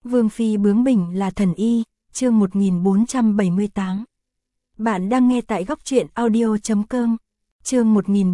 Vương phi bướng bỉnh là thần y, chương 1478. Bạn đang nghe tại góc truyện audio.com. Chương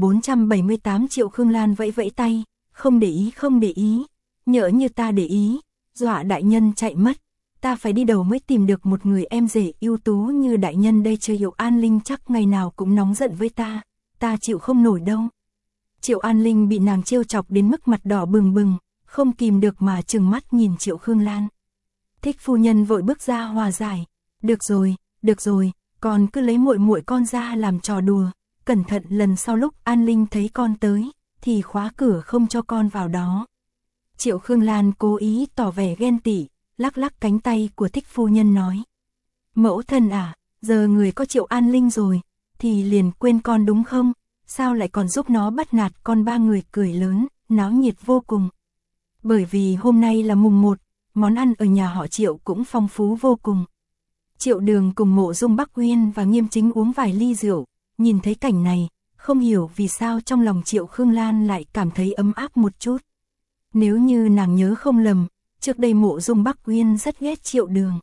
1478. Triệu Khương Lan vẫy vẫy tay, không để ý, nhỡ như ta để ý, dọa đại nhân chạy mất, ta phải đi đầu mới tìm được một người em rể ưu tú như đại nhân đây. Chưa Triệu An Linh chắc ngày nào cũng nóng giận với ta chịu không nổi đâu. Triệu An Linh bị nàng trêu chọc đến mức mặt đỏ bừng bừng, không kìm được mà trừng mắt nhìn Triệu Khương Lan. Thích phu nhân vội bước ra hòa giải, được rồi, con cứ lấy muội con ra làm trò đùa, cẩn thận lần sau lúc An Linh thấy con tới, thì khóa cửa không cho con vào đó. Triệu Khương Lan cố ý tỏ vẻ ghen tị, lắc lắc cánh tay của thích phu nhân nói. Mẫu thân à, giờ người có Triệu An Linh rồi, thì liền quên con đúng không? Sao lại còn giúp nó bắt nạt con? Ba người cười lớn, náo nhiệt vô cùng. Bởi vì hôm nay là mùng 1, món ăn ở nhà họ Triệu cũng phong phú vô cùng. Triệu Đường cùng Mộ Dung Bắc Uyên và Nghiêm Chính uống vài ly rượu, nhìn thấy cảnh này, không hiểu vì sao trong lòng Triệu Khương Lan lại cảm thấy ấm áp một chút. Nếu như nàng nhớ không lầm, trước đây Mộ Dung Bắc Uyên rất ghét Triệu Đường.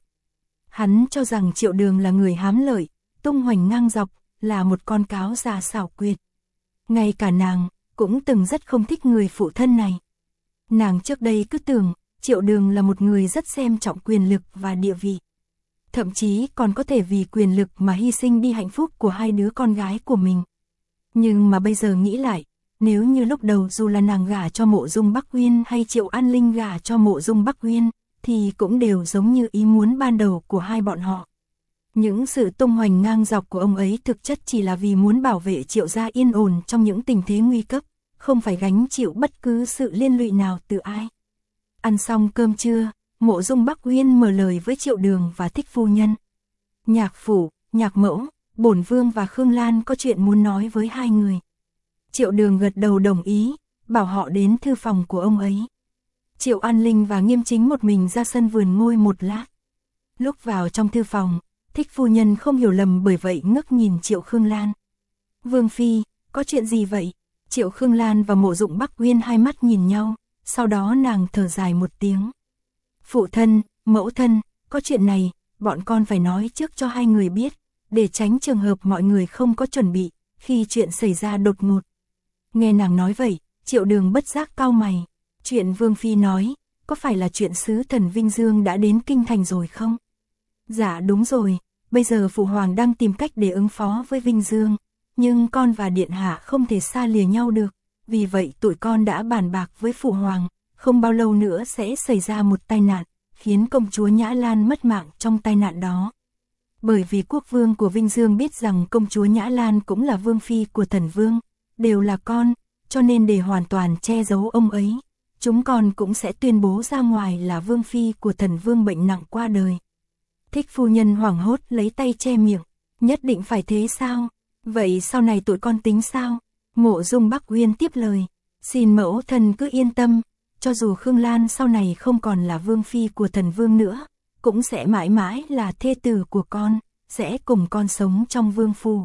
Hắn cho rằng Triệu Đường là người hám lợi, tung hoành ngang dọc, là một con cáo già xảo quyệt. Ngay cả nàng cũng từng rất không thích người phụ thân này. Nàng trước đây cứ tưởng Triệu Đường là một người rất xem trọng quyền lực và địa vị. Thậm chí còn có thể vì quyền lực mà hy sinh đi hạnh phúc của hai đứa con gái của mình. Nhưng mà bây giờ nghĩ lại, nếu như lúc đầu dù là nàng gả cho Mộ Dung Bắc Uyên hay Triệu An Linh gả cho Mộ Dung Bắc Uyên, thì cũng đều giống như ý muốn ban đầu của hai bọn họ. Những sự tung hoành ngang dọc của ông ấy thực chất chỉ là vì muốn bảo vệ Triệu gia yên ổn trong những tình thế nguy cấp, không phải gánh chịu bất cứ sự liên lụy nào từ ai. Ăn xong cơm trưa, Mộ Dung Bắc Uyên mở lời với Triệu Đường và thích phu nhân. Nhạc phủ, nhạc mẫu, bổn vương và Khương Lan có chuyện muốn nói với hai người. Triệu Đường gật đầu đồng ý, bảo họ đến thư phòng của ông ấy. Triệu An Linh và Nghiêm Chính một mình ra sân vườn ngồi một lát. Lúc vào trong thư phòng, thích phu nhân không hiểu lầm bởi vậy ngước nhìn Triệu Khương Lan. Vương phi, có chuyện gì vậy? Triệu Khương Lan và Mộ Dung Bắc Uyên hai mắt nhìn nhau, sau đó nàng thở dài một tiếng. Phụ thân, mẫu thân, có chuyện này, bọn con phải nói trước cho hai người biết, để tránh trường hợp mọi người không có chuẩn bị, khi chuyện xảy ra đột ngột. Nghe nàng nói vậy, Triệu Đường bất giác cau mày. Chuyện Vương phi nói, có phải là chuyện sứ thần Vinh Dương đã đến kinh thành rồi không? Dạ đúng rồi, bây giờ phụ hoàng đang tìm cách để ứng phó với Vinh Dương, nhưng con và điện hạ không thể xa lìa nhau được, vì vậy tụi con đã bàn bạc với phụ hoàng, không bao lâu nữa sẽ xảy ra một tai nạn, khiến công chúa Nhã Lan mất mạng trong tai nạn đó. Bởi vì quốc vương của Vinh Dương biết rằng công chúa Nhã Lan cũng là vương phi của thần vương, đều là con, cho nên để hoàn toàn che giấu ông ấy, chúng con cũng sẽ tuyên bố ra ngoài là vương phi của thần vương bệnh nặng qua đời. Thích phu nhân hoảng hốt lấy tay che miệng, nhất định phải thế sao? Vậy sau này tụi con tính sao? Mộ Dung Bắc Uyên tiếp lời, xin mẫu thân cứ yên tâm, cho dù Khương Lan sau này không còn là vương phi của thần vương nữa, cũng sẽ mãi mãi là thê tử của con, sẽ cùng con sống trong vương phủ.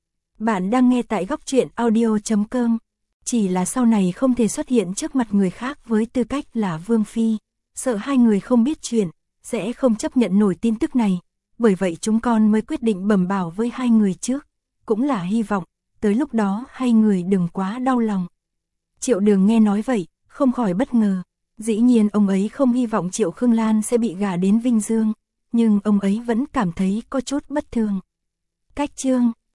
Bạn đang nghe tại góc truyện audio.com. Chỉ là sau này không thể xuất hiện trước mặt người khác với tư cách là vương phi, sợ hai người không biết chuyện, sẽ không chấp nhận nổi tin tức này, bởi vậy chúng con mới quyết định bẩm bảo với hai người trước, cũng là hy vọng, tới lúc đó hai người đừng quá đau lòng. Triệu Đường nghe nói vậy, không khỏi bất ngờ, dĩ nhiên ông ấy không hy vọng Triệu Khương Lan sẽ bị gả đến Vinh Dương, nhưng ông ấy vẫn cảm thấy có chút bất thường. Cách chương